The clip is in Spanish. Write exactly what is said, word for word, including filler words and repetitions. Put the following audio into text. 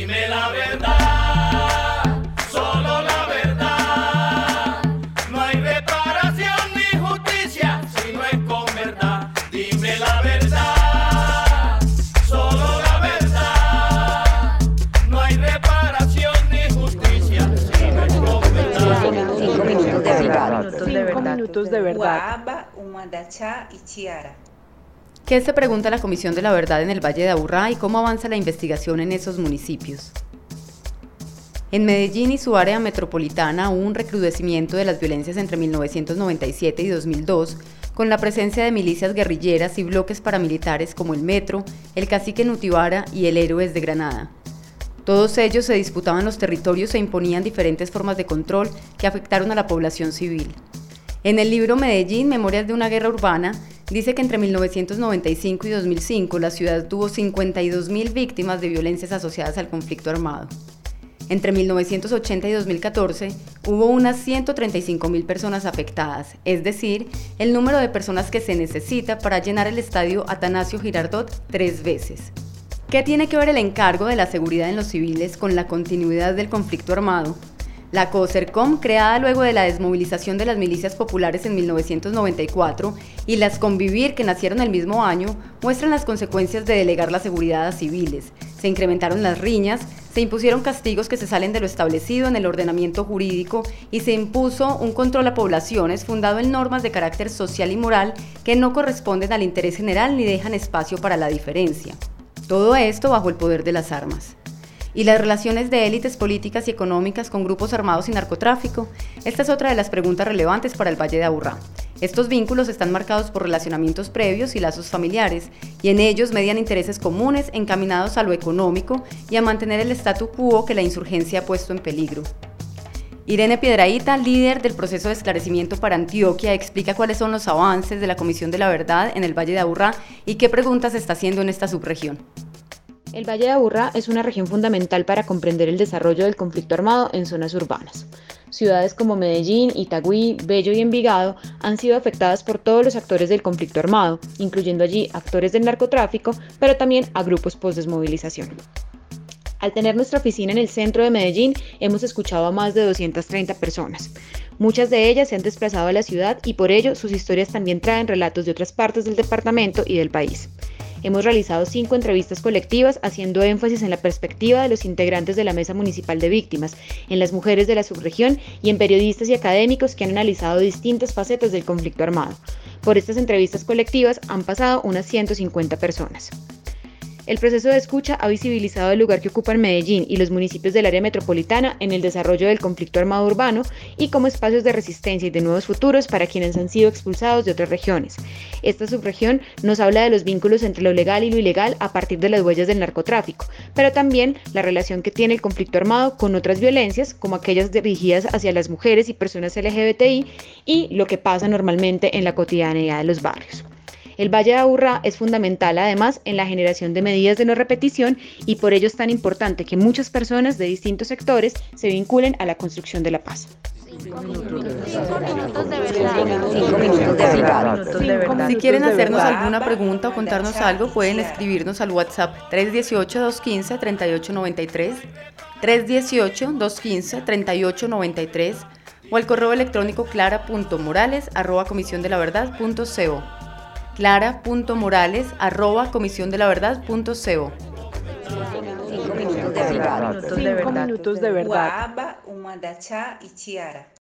Dime la verdad, solo la verdad. No hay reparación ni justicia si no es con verdad. Dime la verdad, solo la verdad. No hay reparación ni justicia si no es con verdad. Cinco minutos de verdad. Cinco minutos de verdad. Guaba, Umadachá y Chiara. ¿Qué se pregunta la Comisión de la Verdad en el Valle de Aburrá y cómo avanza la investigación en esos municipios? En Medellín y su área metropolitana hubo un recrudecimiento de las violencias entre mil novecientos noventa y siete y dos mil dos, con la presencia de milicias guerrilleras y bloques paramilitares como el Metro, el Cacique Nutibara y el Héroes de Granada. Todos ellos se disputaban los territorios e imponían diferentes formas de control que afectaron a la población civil. En el libro Medellín, Memorias de una guerra urbana, dice que entre mil novecientos noventa y cinco y dos mil cinco la ciudad tuvo cincuenta y dos mil víctimas de violencias asociadas al conflicto armado. Entre mil novecientos ochenta y dos mil catorce hubo unas ciento treinta y cinco mil personas afectadas, es decir, el número de personas que se necesita para llenar el estadio Atanasio Girardot tres veces. ¿Qué tiene que ver el encargo de la seguridad en los civiles con la continuidad del conflicto armado? La COSERCOM, creada luego de la desmovilización de las milicias populares en mil novecientos noventa y cuatro, y las Convivir, que nacieron el mismo año, muestran las consecuencias de delegar la seguridad a civiles. Se incrementaron las riñas, se impusieron castigos que se salen de lo establecido en el ordenamiento jurídico y se impuso un control a poblaciones fundado en normas de carácter social y moral que no corresponden al interés general ni dejan espacio para la diferencia. Todo esto bajo el poder de las armas. ¿Y las relaciones de élites políticas y económicas con grupos armados y narcotráfico? Esta es otra de las preguntas relevantes para el Valle de Aburrá. Estos vínculos están marcados por relacionamientos previos y lazos familiares, y en ellos median intereses comunes encaminados a lo económico y a mantener el statu quo que la insurgencia ha puesto en peligro. Irene Piedrahíta, líder del proceso de esclarecimiento para Antioquia, explica cuáles son los avances de la Comisión de la Verdad en el Valle de Aburrá y qué preguntas se está haciendo en esta subregión. El Valle de Aburrá es una región fundamental para comprender el desarrollo del conflicto armado en zonas urbanas. Ciudades como Medellín, Itagüí, Bello y Envigado han sido afectadas por todos los actores del conflicto armado, incluyendo allí actores del narcotráfico, pero también a grupos post-desmovilización. Al tener nuestra oficina en el centro de Medellín, hemos escuchado a más de doscientas treinta personas. Muchas de ellas se han desplazado a la ciudad y por ello sus historias también traen relatos de otras partes del departamento y del país. Hemos realizado cinco entrevistas colectivas haciendo énfasis en la perspectiva de los integrantes de la Mesa Municipal de Víctimas, en las mujeres de la subregión y en periodistas y académicos que han analizado distintas facetas del conflicto armado. Por estas entrevistas colectivas han pasado unas ciento cincuenta personas. El proceso de escucha ha visibilizado el lugar que ocupan Medellín y los municipios del área metropolitana en el desarrollo del conflicto armado urbano y como espacios de resistencia y de nuevos futuros para quienes han sido expulsados de otras regiones. Esta subregión nos habla de los vínculos entre lo legal y lo ilegal a partir de las huellas del narcotráfico, pero también la relación que tiene el conflicto armado con otras violencias, como aquellas dirigidas hacia las mujeres y personas L G B T I, y lo que pasa normalmente en la cotidianidad de los barrios. El Valle de Aburrá es fundamental además en la generación de medidas de no repetición y por ello es tan importante que muchas personas de distintos sectores se vinculen a la construcción de la paz. Cinco minutos de verdad. Cinco minutos de verdad. Si quieren hacernos alguna pregunta o contarnos algo, pueden escribirnos al WhatsApp tres uno ocho, dos uno cinco, tres ocho nueve tres, tres uno ocho, dos uno cinco, tres ocho nueve tres o al correo electrónico clara punto morales arroba comisión de la verdad punto co. clara punto morales arroba comisión de la verdad punto co. Cinco minutos de verdad. Cinco minutos de verdad. Guaba, Umadachá y Chiara.